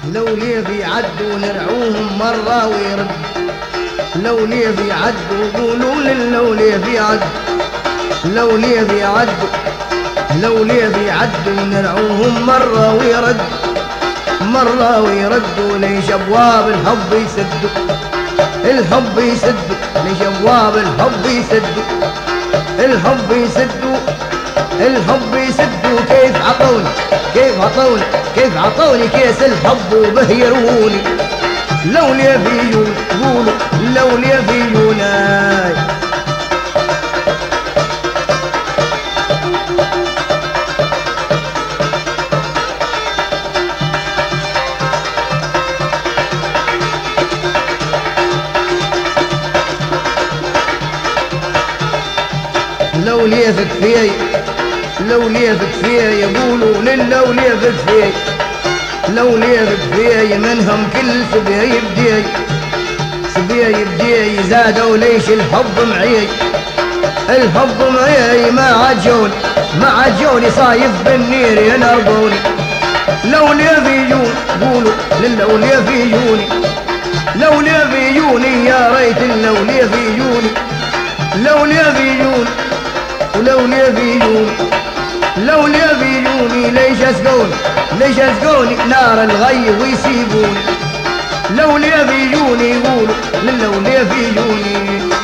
لو ليه يعدوا نرعوهم مرة ويرد، لو ليه يعدوا قولوا لو ليه يعدوا، لو ليه يعدوا، لو ليه يعدوا نرعوهم مرة ويرد، مرة ويردوا ليش أبواب الحب يسدوا، الحب يسدوا ليش أبواب الحب يسدوا، الحب يسدوا، الحب يسدوا. كيف عطوني، كيف عطوني، كيف عطوني كيس الحب وبه يروني، لو ليه فيون قولوا لو ليه فيوناي. لو ليه فيي، لو ليه فيي يقولوا للو ليه فيي، لو ليه فيي منهم كل سبيي بديي، سبيي بديي زادوا ليش الحب معي، الحب معي ما عجوني، ما عجوني صايف بالنير ينربوني، لو ليه فيجون قولوا للو ليه فيجوني، لو ليه فيجوني يا ريت لو ليه فيجوني، لو ليه فيجوني ولو ليه فيجوني، لو ليه فيجوني ليش اسقوني، ليش اسقوني نار الغي ويسيبوني، لو ليه فيجوني يقولوا لو ليه فيجوني.